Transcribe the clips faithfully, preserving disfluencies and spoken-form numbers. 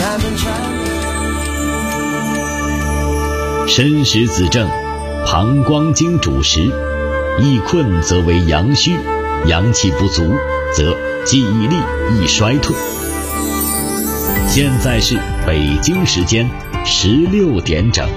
申时子正，膀胱经主食，易困则为阳虚，阳气不足则记忆力易衰退。现在是北京时间十六点整。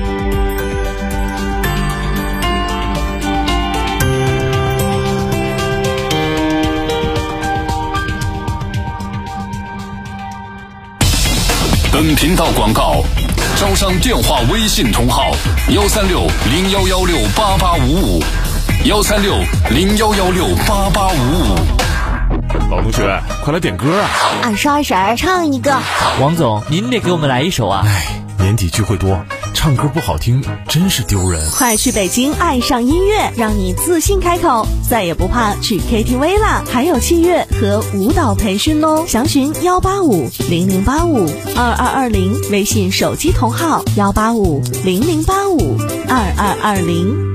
本频道广告，招商电话微信同号幺三六零幺幺六八八五五，幺三六零幺幺六八八五五。 老同学，快来点歌啊！ 俺刷婶唱一个。 王总，您得给我们来一首啊！ 哎，年底聚会多，唱歌不好听真是丢人。 快去北京爱上音乐，让你自信开口，再也不怕去 K T V 啦！还有器乐和舞蹈培训哦，详询幺八五零零八五二二二零，微信手机同号幺八五零零八五二二二零。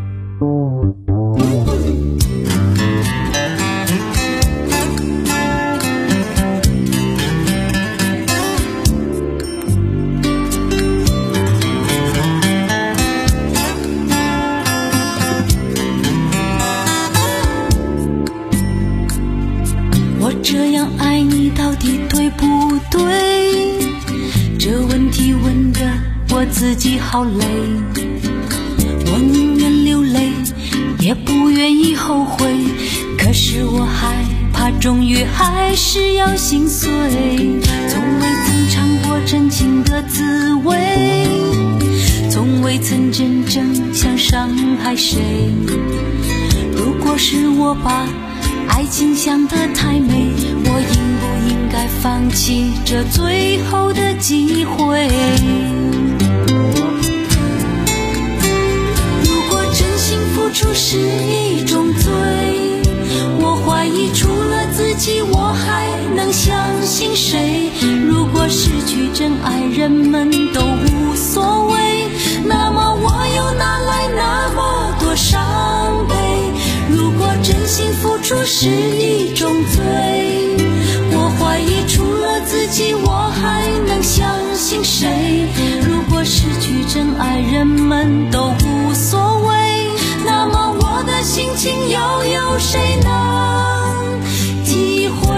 这样爱你到底对不对？这问题问得我自己好累，我宁愿流泪也不愿意后悔，可是我害怕终于还是要心碎，从未曾尝过真情的滋味，从未曾真正想伤害谁。如果是我把爱情想得太美，我应不应该放弃这最后的机会？如果真心付出是一种罪，我怀疑除了自己我还能相信谁？如果失去真爱人们都无所谓，那么我又哪来那么多伤悲？如果真心付出是一种罪，我怀疑除了自己我还能相信谁？如果失去真爱人们都无所谓，那么我的心情又有谁能体会？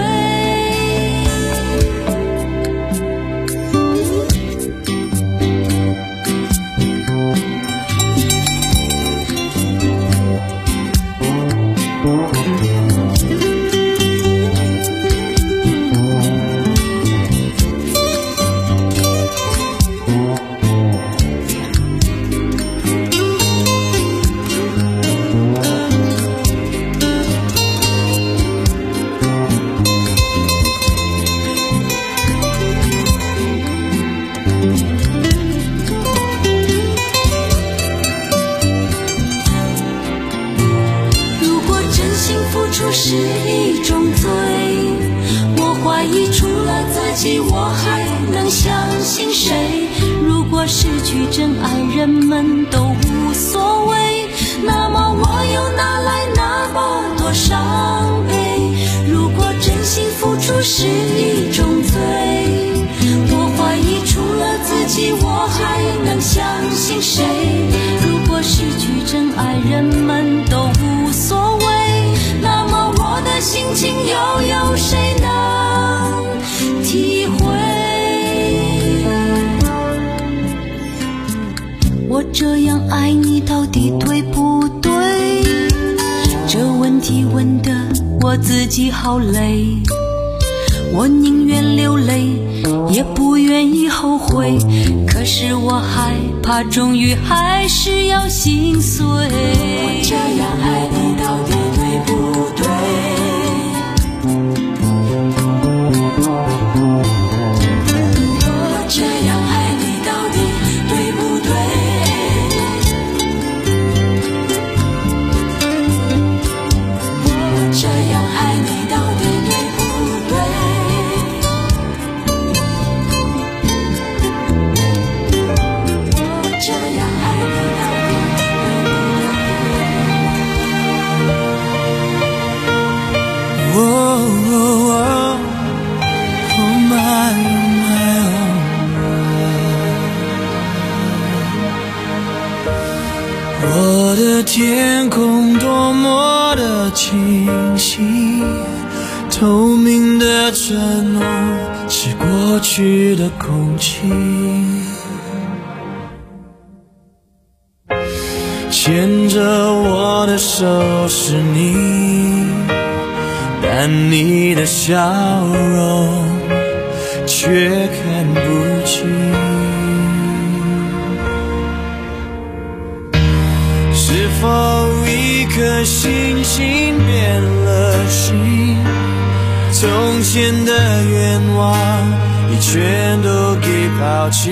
是一种罪，我怀疑除了自己我还能相信谁？如果失去真爱人们都无所谓，那么我又哪来那么多伤悲？如果真心付出是一种罪，我怀疑除了自己我还能相信谁？如果失去真爱人们都无所谓，那么我的心情又有谁能体会？我这样爱你到底对不对？这问题问得我自己好累，我宁愿流泪也不愿意后悔，可是我害怕终于还是要心碎。我这样爱你到底对不对？我这样爱你到底对不对？我这样爱你到底对不对？我这样爱你到底对不对？ 天空多么的清晰，透明的承诺是过去的空气，牵着我的手是你，但你的笑容却看不清。是否一颗星星变了心？从前的愿望已全都给抛弃。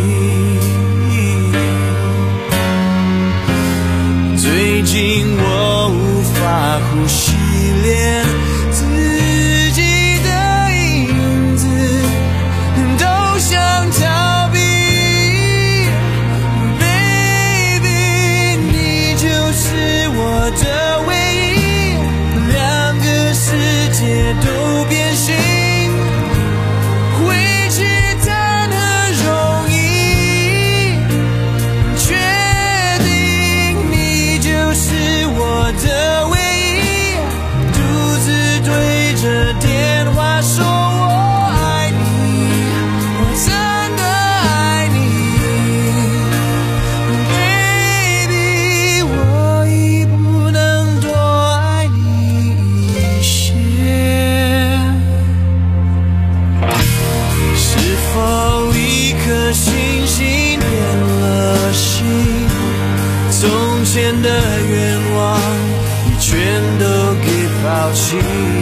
最近我无法呼吸，连自己的影子都想逃避。 Baby， 你就是我的唯一，两个世界都变形，回去谈何容易，确定你就是我的唯一，独自对着电话说我爱你，我真的爱你 Baby， 我已不能多爱你一些。是否一颗星星变了心？从前的愿望已全都给抛弃。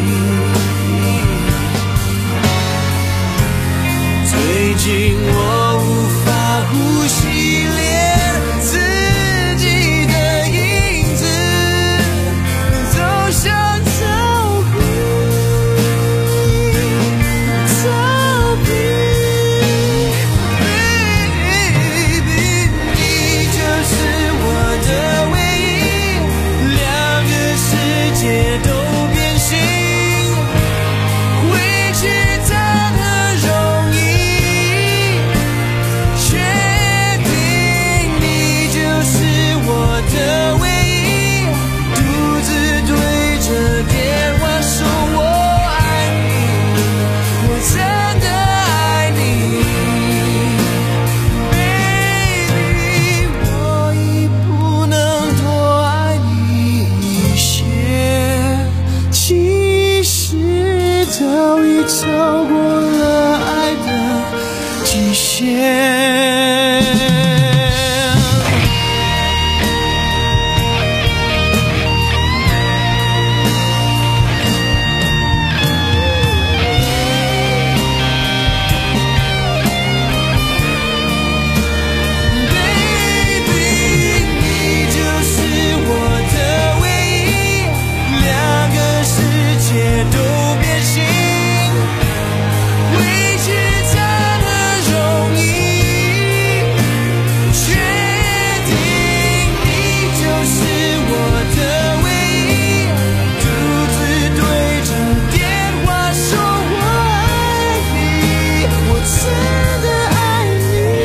最近我无法呼吸，连自己的影子都想逃避，逃避。Baby， 你就是我的唯一，两个世界都变形，回去谈何容易，确定你就是我的唯一，独自对着电话说我爱你，我真的爱你 Baby， 我已不能多爱你一些，其实早已超过了爱的极限。Baby， 你就是我的唯一，两个世界都变形，回去谈何容易，确定你就是我的唯一，独自对着电话说我爱你，我真的爱你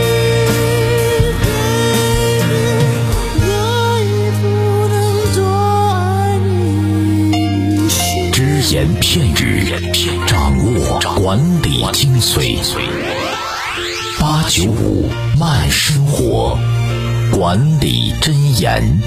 Baby， 我已不能多爱你一些。 只言片语，掌握管理精髓。八九五慢生活，管理箴言。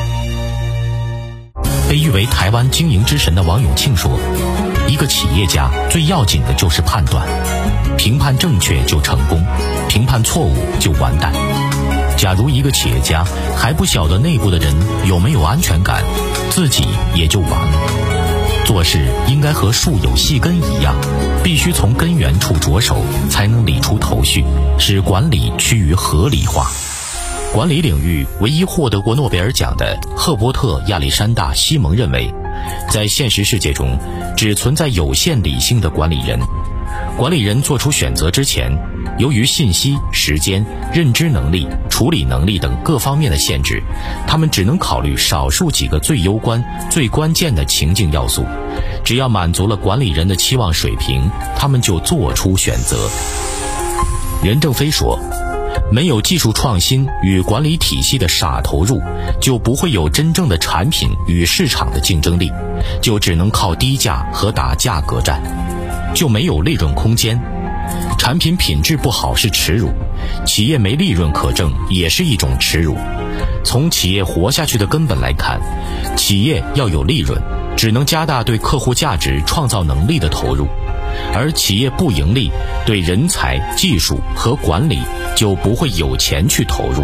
被誉为台湾经营之神的王永庆说：“一个企业家最要紧的就是判断，评判正确就成功，评判错误就完蛋。假如一个企业家还不晓得内部的人有没有安全感，自己也就完了。做事应该和树有细根一样，必须从根源处着手，才能理出头绪，使管理趋于合理化。”管理领域唯一获得过诺贝尔奖的赫伯特·亚历山大·西蒙认为，在现实世界中，只存在有限理性的管理人。管理人做出选择之前，由于信息、时间、认知能力、处理能力等各方面的限制，他们只能考虑少数几个最攸关、最关键的情境要素。只要满足了管理人的期望水平，他们就做出选择。任正非说， 没有技术创新与管理体系的傻投入，就不会有真正的产品与市场的竞争力，就只能靠低价和打价格战，就没有利润空间。产品品质不好是耻辱，企业没利润可挣也是一种耻辱。从企业活下去的根本来看，企业要有利润，只能加大对客户价值创造能力的投入，而企业不盈利，对人才、技术和管理就不会有钱去投入。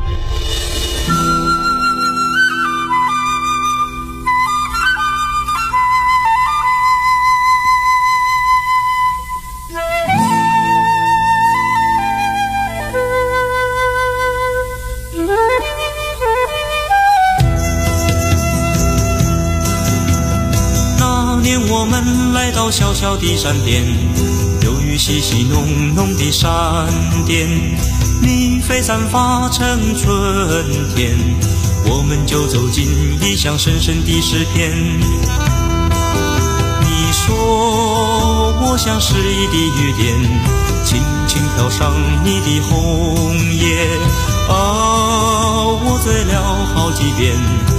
我们来到小小的山巅，由于细细浓浓的闪电，蜜蜂散发成春天，我们就走进异乡深深的诗篇。你说我像诗意的雨点，轻轻飘上你的红叶，啊，我醉了好几遍，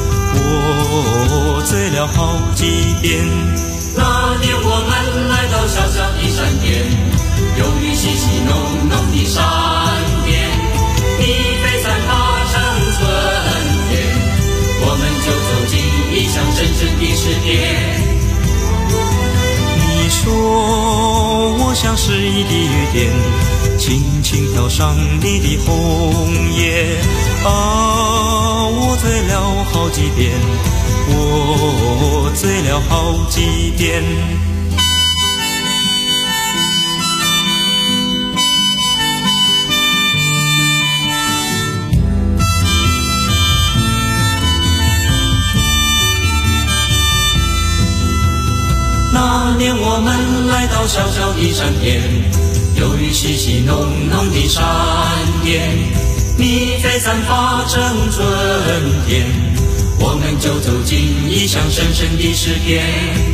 我醉了好几遍。那年我们来到小小的山巅，由于细细浓浓的闪电，蜜蜂散发成春天，我们就走进异乡深深的诗篇。你说我像诗意的雨点，轻轻飘上你的红叶，啊，我醉了好几遍，我醉了好几遍。那年我们来到小小的山巅，由于细细浓浓的闪电，蜜蜂散发成春天，我们就走进异乡深深的诗篇。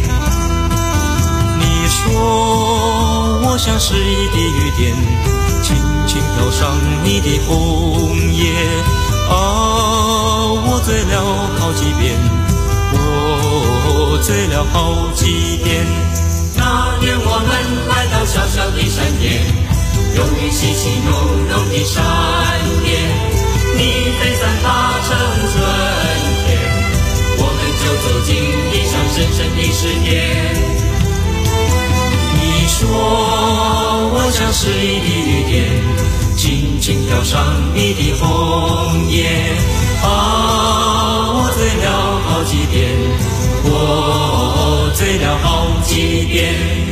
你说我像诗意的雨点，轻轻飘上你的红叶，啊，我醉了好几遍，我醉了好几遍。那年我们来到小小的山巅，由于细细浓浓的闪电，蜜蜂散发成春天，我们就走进异乡深深的诗篇。你说我像诗意的雨点，轻轻飘上你的红叶，啊，我醉了好几遍，我醉了好几遍。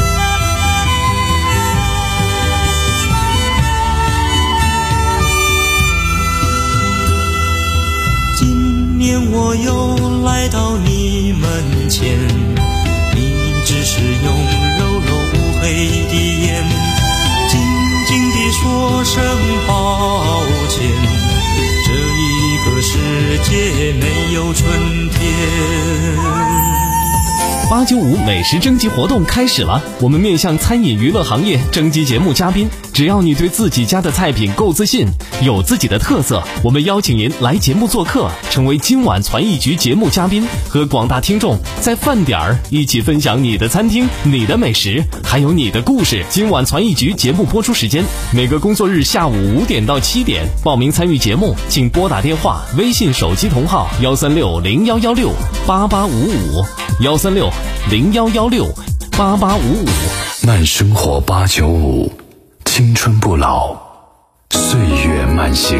今年我又来到你门前，你只是用柔柔乌黑的眼，静静地说声抱歉，这一个世界没有春天。 八九五美食征集活动开始了，我们面向餐饮娱乐行业征集节目嘉宾，只要你对自己家的菜品够自信，有自己的特色，我们邀请您来节目做客，成为今晚传艺局节目嘉宾，和广大听众在饭点儿一起分享你的餐厅、你的美食，还有你的故事。今晚传艺局节目播出时间每个工作日下午五点到七点，报名参与节目请拨打电话、微信手机同号幺三六零幺幺六八八五五幺三六零幺幺六八八五五。 慢生活八九五，青春不老，岁月慢行。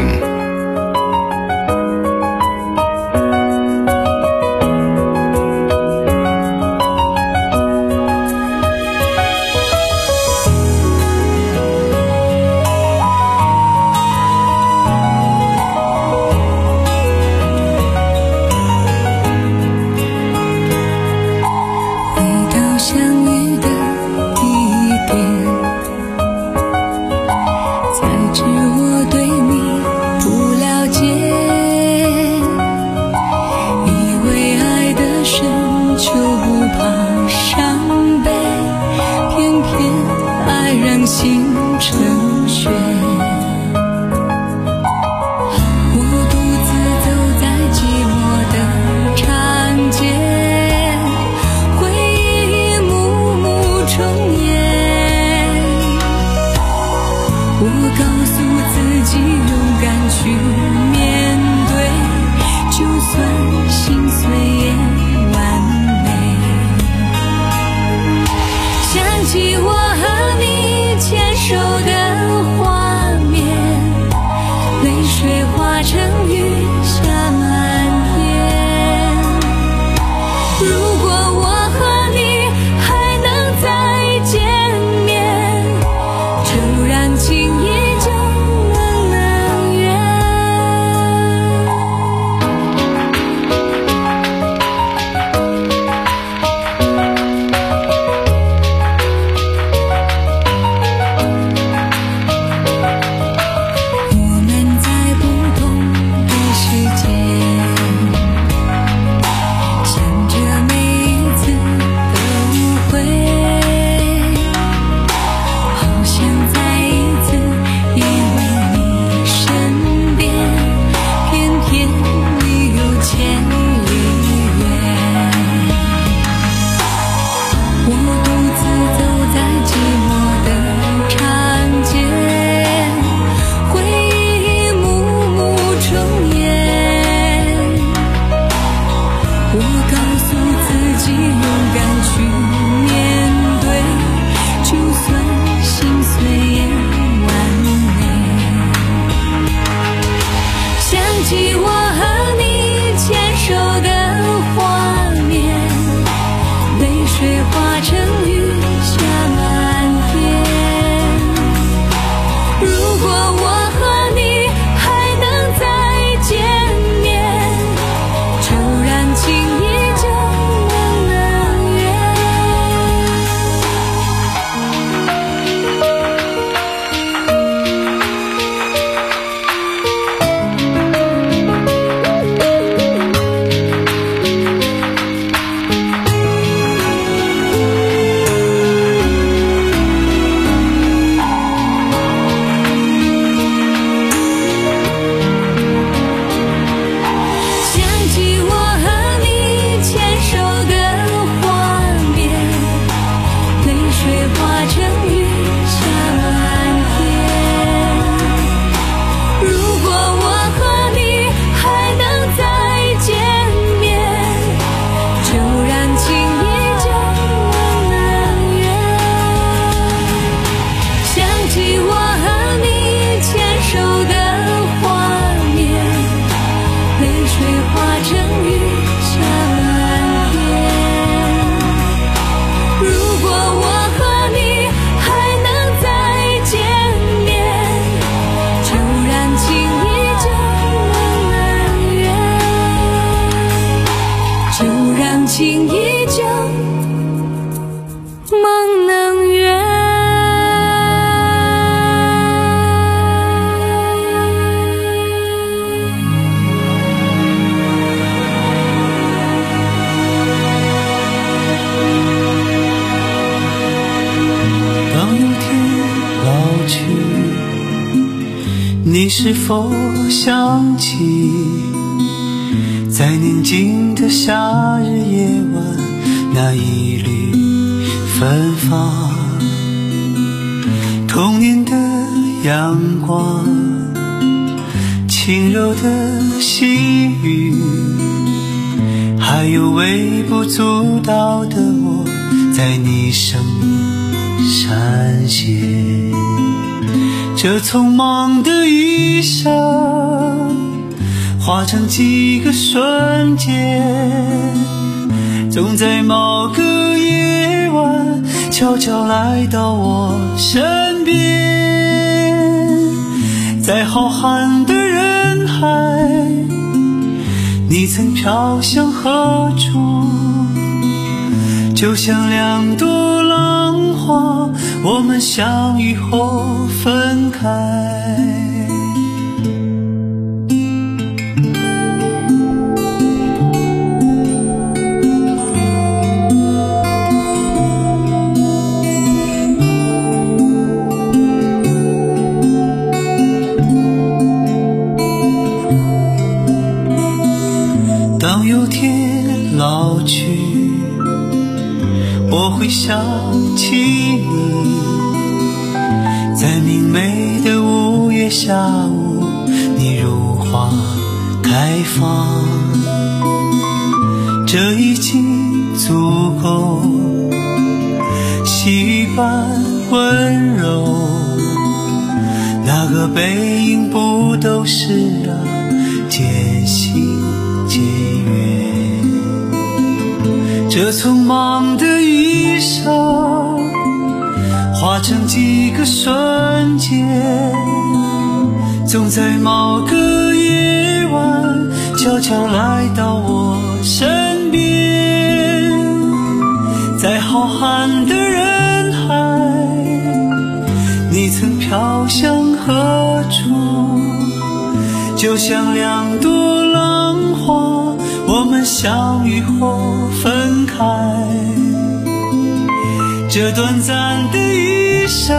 情依旧，梦能圆。 当有天老去，你是否想起在宁静的夏日夜晚，那一缕芬芳，童年的阳光，轻柔的细雨，还有微不足道的我，在你生命闪现。这匆忙的一生，化成几个瞬间，总在某个夜晚悄悄来到我身边。在浩瀚的人海，你曾飘向何处？就像两朵浪花，我们相遇后分开。当有天老去，我会想起你，在明媚的月下午，你如花开放，这已经足够，细雨般温柔，那个背影不都是啊渐行渐远？这匆忙的一生化成几个瞬间，总在某个夜晚悄悄来到我身边，在浩瀚的人海，你曾飘向何处？就像两朵浪花，我们相遇后分开，这短暂的一生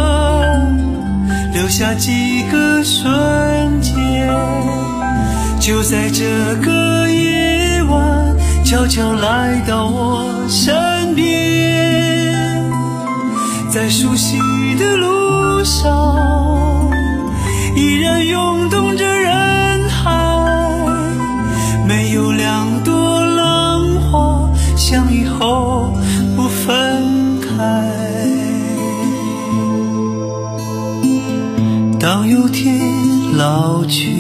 留下几个瞬间，就在这个夜晚悄悄来到我身边，在熟悉的路上依然涌动着人海，没有两朵浪花相遇后不分开。当有天老去，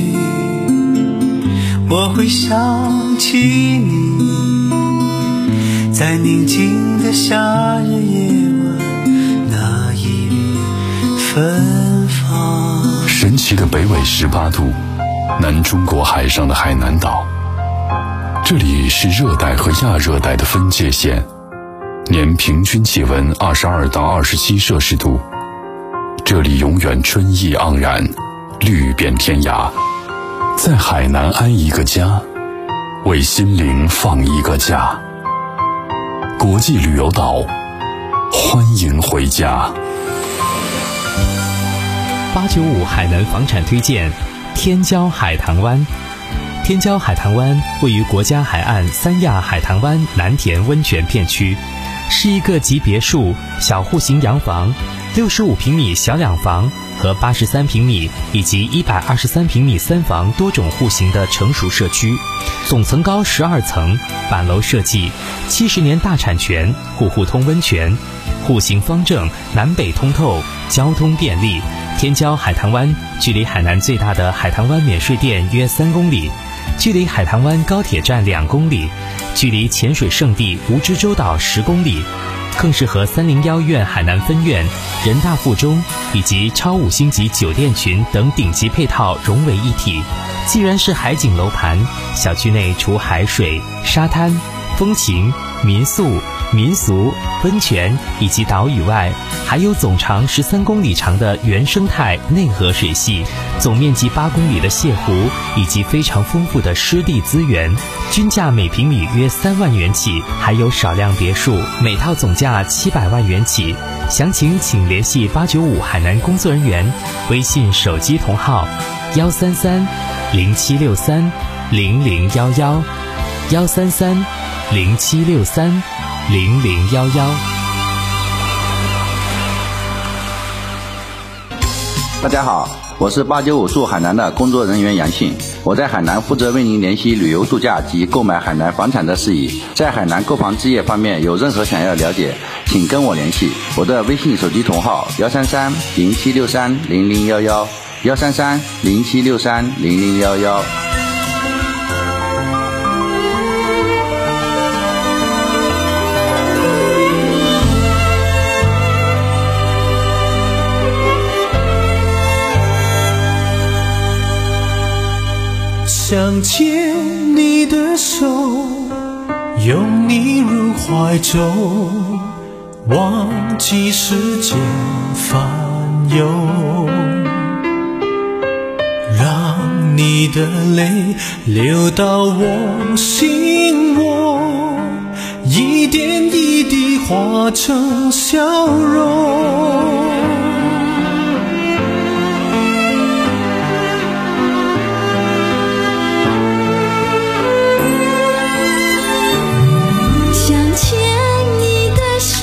我会想起你，在宁静的夏日夜晚，那一缕芬芳。 神奇的北纬十八度，南中国海上的海南岛，这里是热带和亚热带的分界线，年平均气温二十二到二十七摄氏度。这里永远春意盎然，绿遍天涯。在海南安一个家，为心灵放一个假。国际旅游岛，欢迎回家。 八九五海南房产推荐：天骄海棠湾。天骄海棠湾位于国家海岸三亚海棠湾南田温泉片区，是一个集别墅、小户型洋房、六十五平米小两房和八十三平米以及一百二十三平米三房多种户型的成熟社区，总层高十二层，板楼设计，七十年大产权，户户通温泉，户型方正，南北通透，交通便利。天骄海棠湾距离海南最大的海棠湾免税店约三公里，距离海棠湾高铁站两公里，距离潜水圣地蜈支洲岛十公里，更是和三零幺院海南分院、人大附中以及超五星级酒店群等顶级配套融为一体。既然是海景楼盘，小区内除海水、沙滩、风情、民宿、民俗、温泉以及岛屿外，还有总长十三公里长的原生态内河水系，总面积八公里的泻湖，以及非常丰富的湿地资源，均价每平米约三万元起，还有少量别墅，每套总价七百万元起。详情请联系八九五海南工作人员，微信手机同号幺三三零七六三零零幺幺幺三三零七六三零零幺幺。 大家好，我是八九五驻海南的工作人员杨信，我在海南负责为您联系旅游度假及购买海南房产的事宜。在海南购房置业方面有任何想要了解，请跟我联系，我的微信手机同号幺三三零七六三零零幺幺幺三三零七六三零零幺幺。 想牵你的手，拥你入怀中，忘记世间烦忧，让你的泪流到我心窝，一点一滴化成笑容。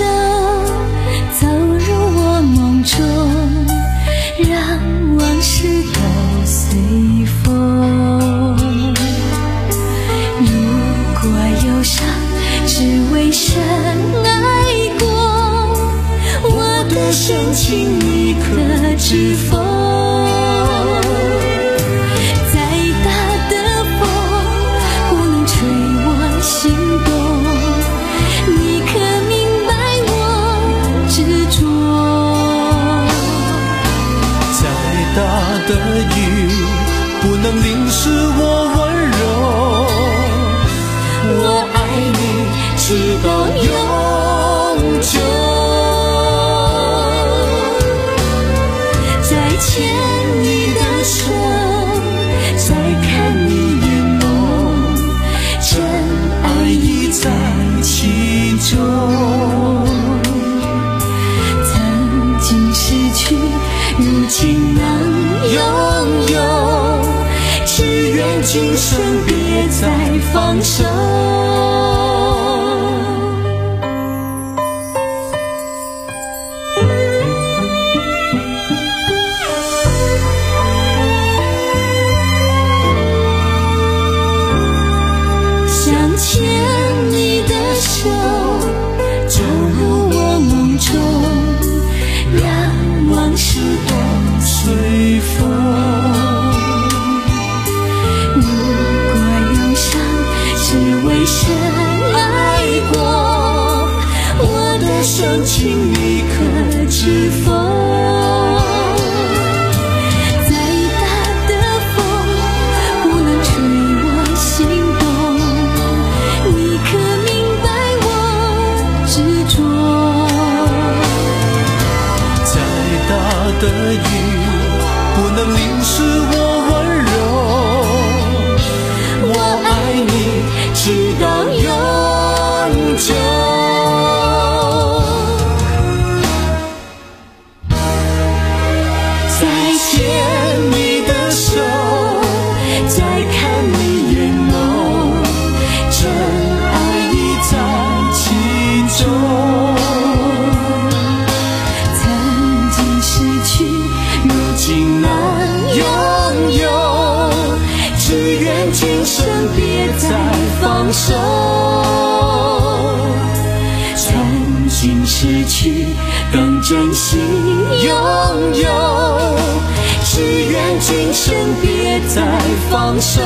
往事你可知否？再大的风不能吹我心动，你可明白我执着？ 再大的雨不能淋湿我温柔，我爱你直到永久。 再牵你的手，再看你眼眸，真爱已在其中。曾经失去，如今能拥有，只愿今生别再放手。想牵你的手，走入我梦中，让往事都随风。如果忧伤是为深爱过，我的深情你可知否？再大的风不能吹我心动，你可明白我执着？ 再大的雨不能淋湿我温柔，我爱你直到永久。再牵你的手，再看你眼眸，真爱已在其中。 曾经失去，如今能拥有，只愿今生别再放手。曾经失去，更珍惜拥有，只愿今生别再放手。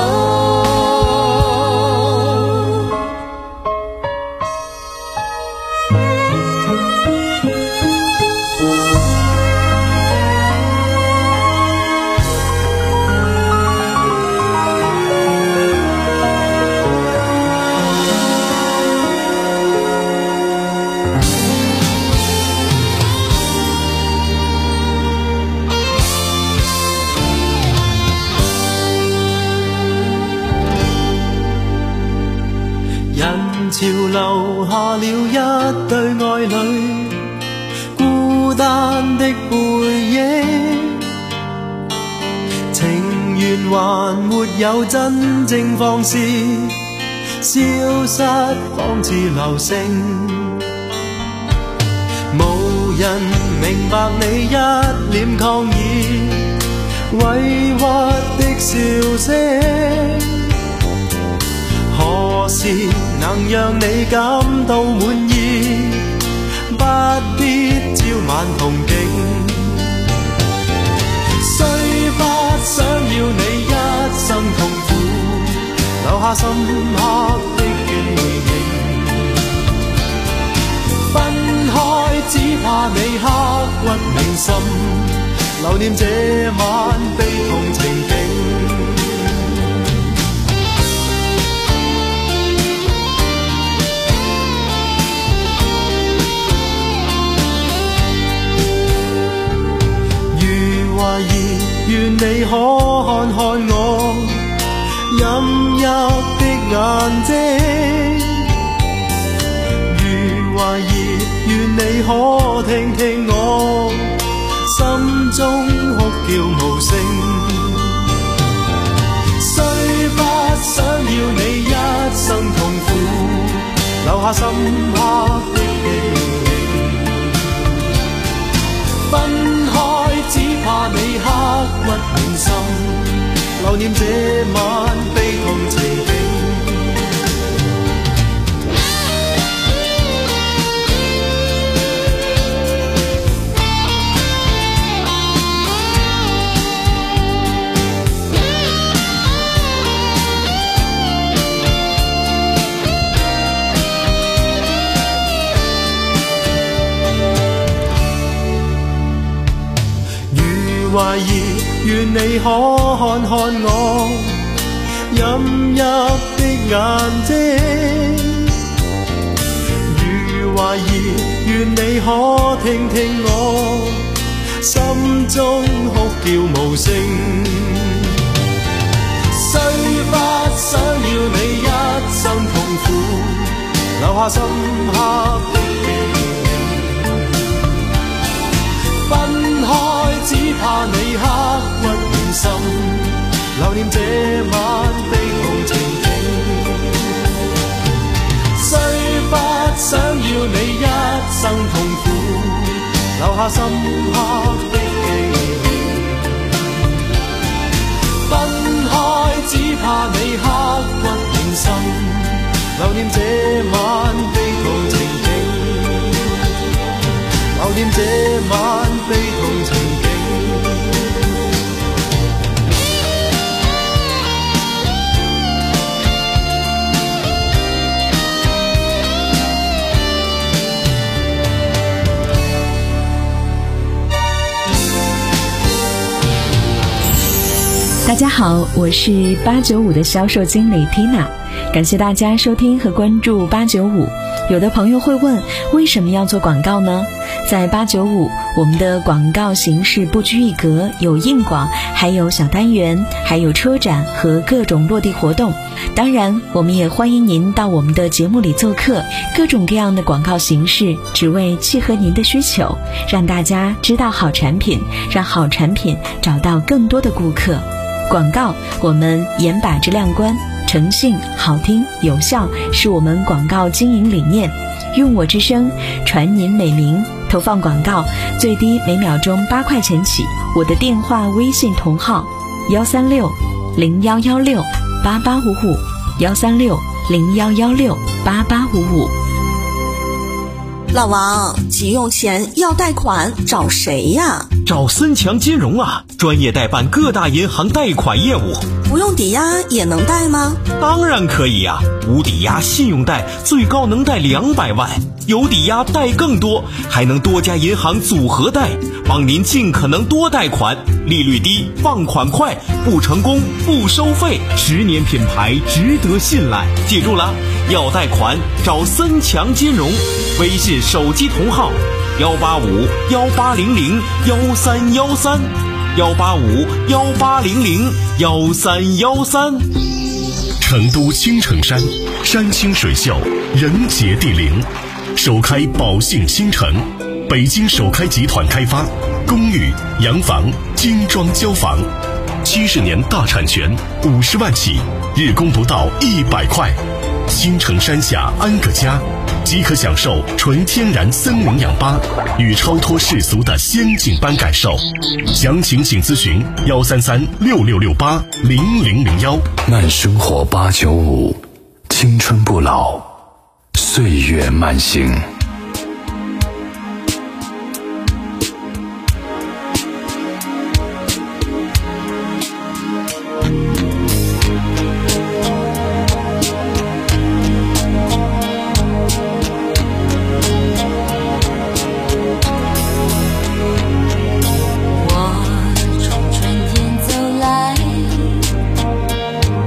人潮留下了一對愛侶，孤單的背影，情緣還沒有真正放肆，消失仿似流星。無人明白你一臉抗議，委屈的笑聲，何時能讓你感到滿意？不必朝晚同景，雖不想要你一生痛苦，留下深刻的記憶。分開只怕你刻骨銘心，留念這晚悲痛情景。懷疑願你可看看我陰鬱的眼睛，如懷疑願你可聽聽我心中哭叫無聲，雖不想要你一生痛苦，留下深刻的記憶。分開只怕你刻骨銘心，留念這晚悲痛情景。 如懷疑，願你可看看我陰鬱的眼睛。如懷疑，願你可聽聽我心中哭叫無聲。雖不想要你一生痛苦，留下深刻的記憶。分開只怕你刻骨銘心，留念這晚悲痛情景。雖不想要你一生痛苦，留下深刻的記憶。分開只怕你刻骨銘心，留念這晚悲痛情景，留念這晚悲痛情景。 大家好，我是八九五的销售经理 Tina， 感谢大家收听和关注八九五。有的朋友会问，为什么要做广告呢？在八九五，我们的广告形式不拘一格，有硬广，还有小单元，还有车展和各种落地活动。当然，我们也欢迎您到我们的节目里做客，各种各样的广告形式，只为契合您的需求，让大家知道好产品，让好产品找到更多的顾客。广告，我们严把质量关，诚信、好听、有效是我们广告经营理念。用我之声传您美名，投放广告最低每秒钟八块钱起。我的电话微信同号幺三六零幺幺六八八五五幺三六零幺幺六八八五五。 老王，急用钱要贷款找谁呀？ 找森强金融啊，专业代办各大银行贷款业务。 不用抵押也能贷吗？ 当然可以啊，无抵押信用贷最高能贷两百万，有抵押贷更多，还能多家银行组合贷，帮您尽可能多贷款，利率低，放款快，不成功不收费， 十年品牌，值得信赖。 记住了，要贷款找森强金融，微信手机同号幺八五幺八零零幺三幺三幺八五幺八零零幺三幺三。 成都青城山，山清水秀，人杰地灵，首开宝兴新城，北京首开集团开发，公寓、洋房、精装交房，七十年大产权，五十万起，日供不到一百块。青城山下安个家，即可享受纯天然森林氧吧与超脱世俗的仙境般感受。详情请咨询幺三三六六六八零零零幺。 慢生活八九五，青春不老，岁月慢行。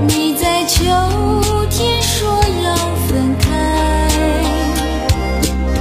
秋天说要分开，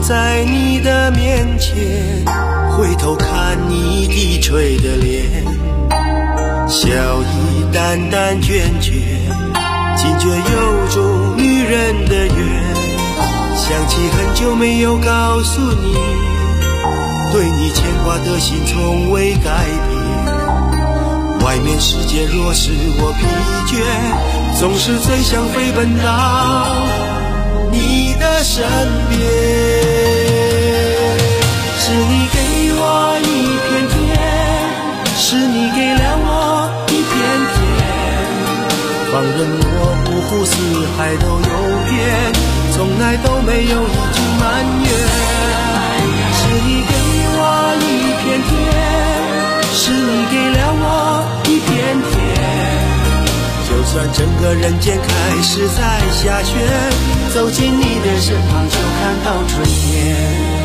在你的面前，回头看你低垂的脸，笑意淡淡倦倦，惊觉有种女人的缘。想起很久没有告诉你，对你牵挂的心从未改变。外面世界若使我疲倦，总是最想飞奔到你的身边。是你给我一片天，是你给了我一片天，放任我五湖四海都游遍，从来都没有一句埋怨。是你给我一片天，是你给了我一片天，就算整个人间开始在下雪，走进你的身旁就看到春天。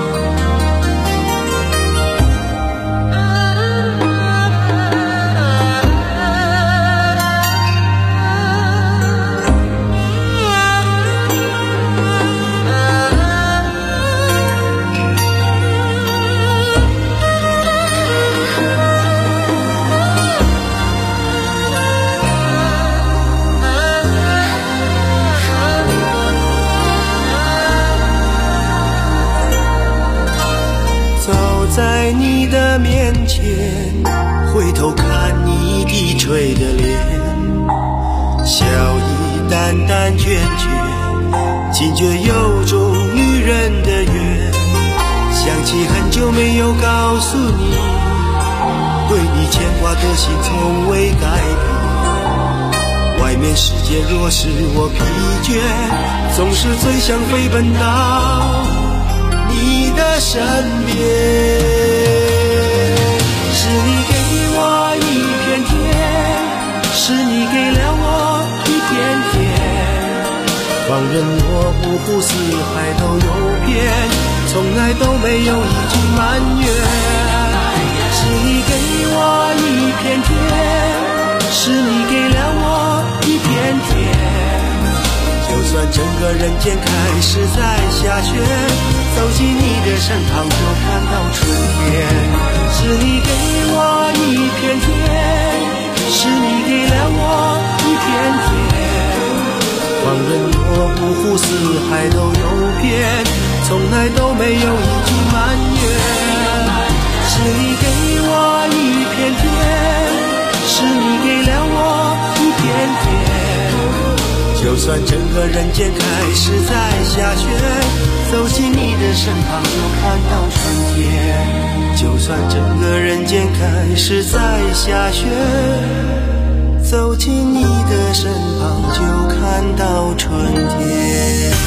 在你的面前，回头看你低垂的脸，笑意淡淡倦倦，惊觉有种女人的缘。想起很久没有告诉你，对你牵挂的心从未改变。外面世界若使我疲倦，总是最想飞奔到你的身边。是你给我一片天，是你给了我一片天，放任我五湖四海都游遍，从来都没有一句埋怨。是你给我一片天，是你给了我一片天，就算整个人间开始在下雪，走进你的身旁就看到春天。是你给我一片天，是你给了我一片天，放任我五湖四海都游遍，从来都没有一句埋怨。是你给我一片天，是你给了我一片天，就算整个人间开始在下雪，走进你的身旁就看到春天。就算整个人间开始在下雪，走进你的身旁就看到春天。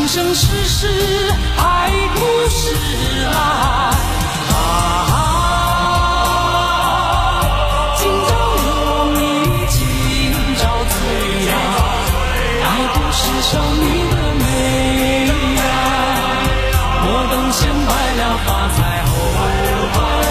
生生世世爱不释来啊，今朝有你今朝醉呀，爱不释少女的美呀，莫等闲白了发才后悔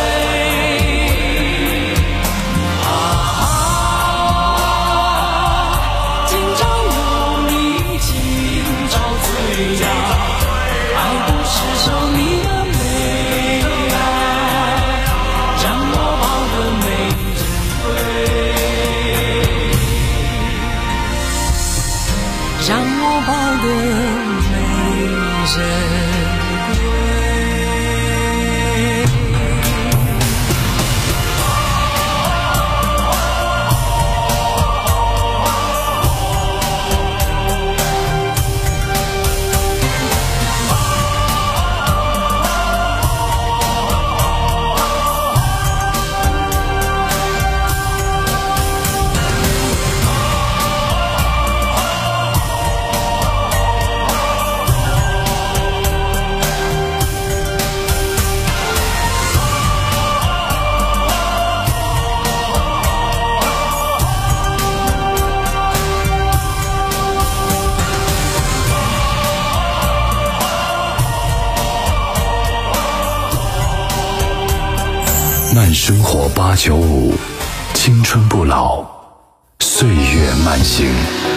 慢生活八九五，青春不老，岁月慢行。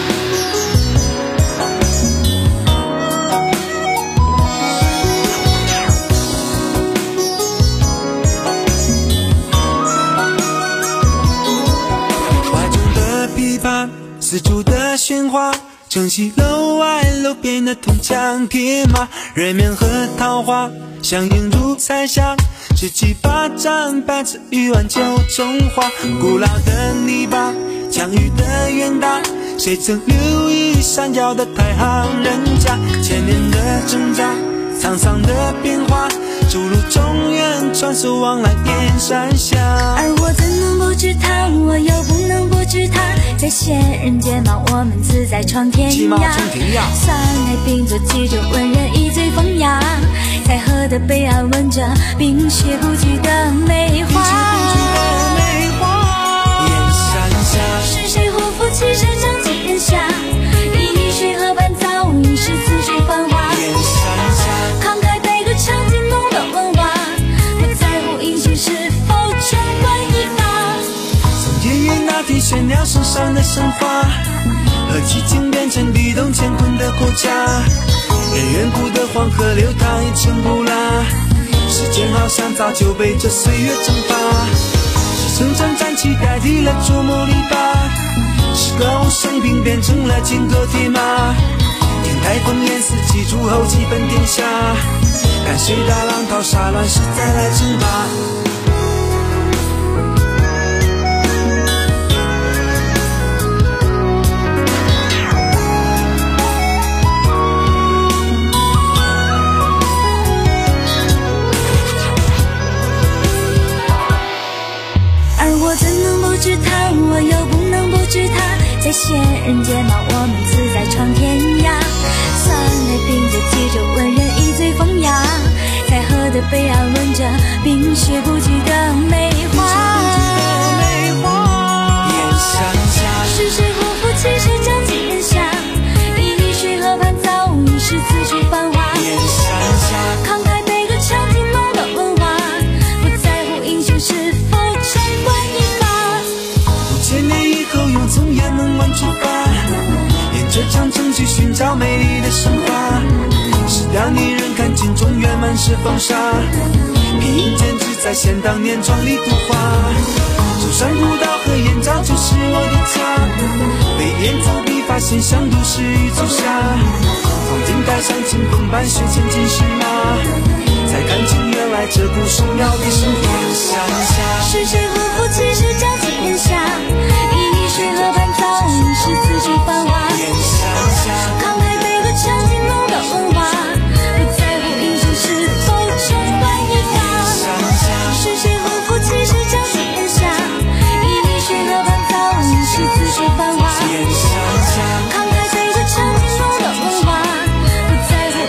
怀中的琵琶，四处的喧哗，城西楼外楼边的铜墙铁马，人面和桃花相映入彩霞，十七八盏白瓷玉碗酒中花，古老的泥巴，疆域的远大，谁曾留意闪耀的太行人家，千年的挣扎，沧桑的变化，逐鹿中原，传说往来燕山下。 而我怎能不知他，我又不能不知他，在闲人间嘛，我们自在闯天涯。山海并作几种文人一醉风雅，在河的北岸闻着冰雪不惧的梅花。 燕山下， 是谁护肤七十长几人下，一滴水河畔早已是此水繁华。 燕山下， 慷慨悲歌唱尽浓的文化，不在乎英雄是否权贵一发。 从夜月那天玄鸟身上的神话，和寂静变成地动乾坤的国家，任远古的黄河流淌一尘不拉，时间好像早就被这岁月蒸发，是城镇战旗代替了珠穆里巴，是歌舞升平变成了金戈铁马，天台烽烟四季诸侯气奔天下，看谁大浪淘沙乱世再来称霸。 我又不能不知他，在闲人间嘛，我们自在闯天涯。三海并作几种文人一醉风雅，在河的北岸闻着冰雪不惧的梅花。 燕山下， 是谁护肤七十长几人下，一滴水河畔早已是此水繁华。 燕山下， 慷慨悲歌唱尽浓的文化，不在乎英雄是否权贵一发。 千年以后又从雁门湾出发，沿着长城去寻找美丽的神话，是当年人看尽中原满是风沙，披荆斩棘再现当年壮丽图画，舟山古道和燕赵就是我的家，飞檐走壁发现乡都市与足下，黄金带上金风伴雪千金石马，才看清原来这故事妙的生活。 是谁护肤七十长几人下，一滴水河畔早已是此水繁华。慷慨悲歌唱尽浓的文化，不在乎英雄是否权贵一发。是谁护肤七十长几人下，一滴水河畔早已是此水繁华。慷慨悲歌唱尽浓的文化，不在乎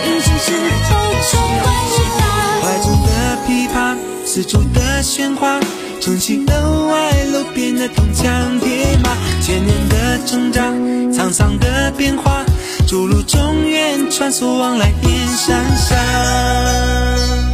化，重启楼外楼边的铜墙铁马，千年的成长，沧桑的变化，逐鹿中原，穿梭往来遍山上。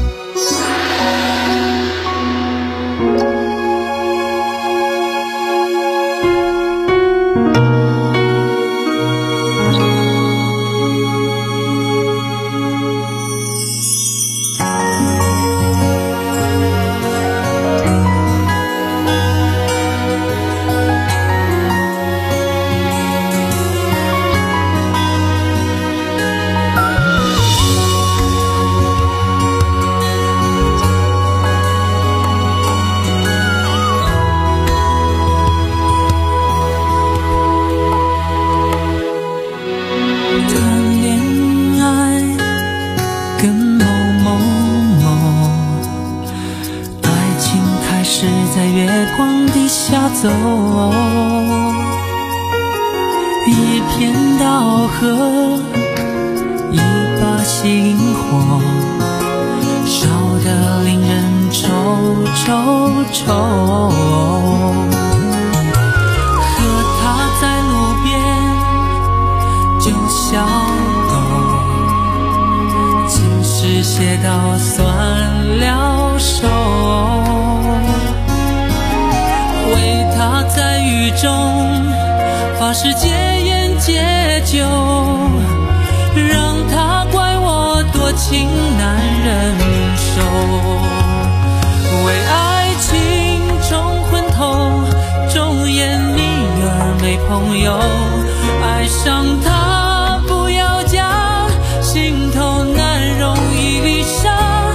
走一片稻禾，一把星火，烧得令人愁愁愁。和他在路边就小狗，今世写到算了手。为他在雨中发誓戒烟戒酒，让他怪我多情难忍受。为爱情冲昏头，忠言逆耳没朋友。爱上他不要假，心头难容一粒沙。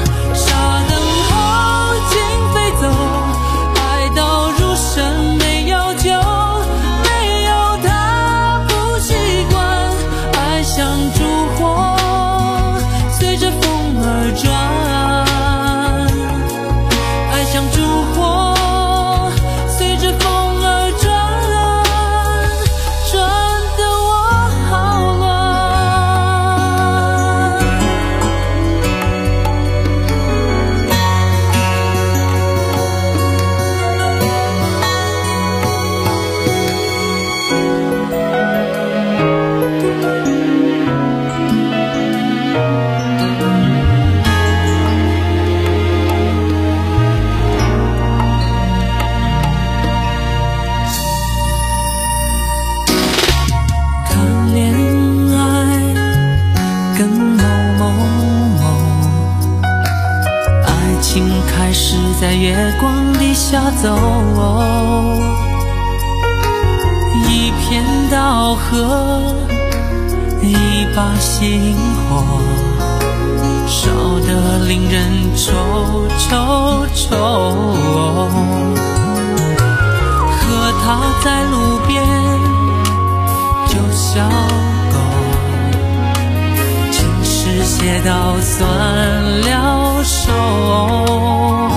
在月光底下走，一片稻禾，一把星火，烧得令人愁愁愁。和他在路边就小狗，今世写到算了手。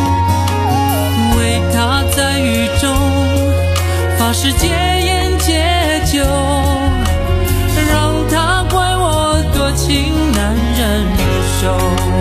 为他在雨中发誓戒烟戒酒，让他怪我多情难忍受。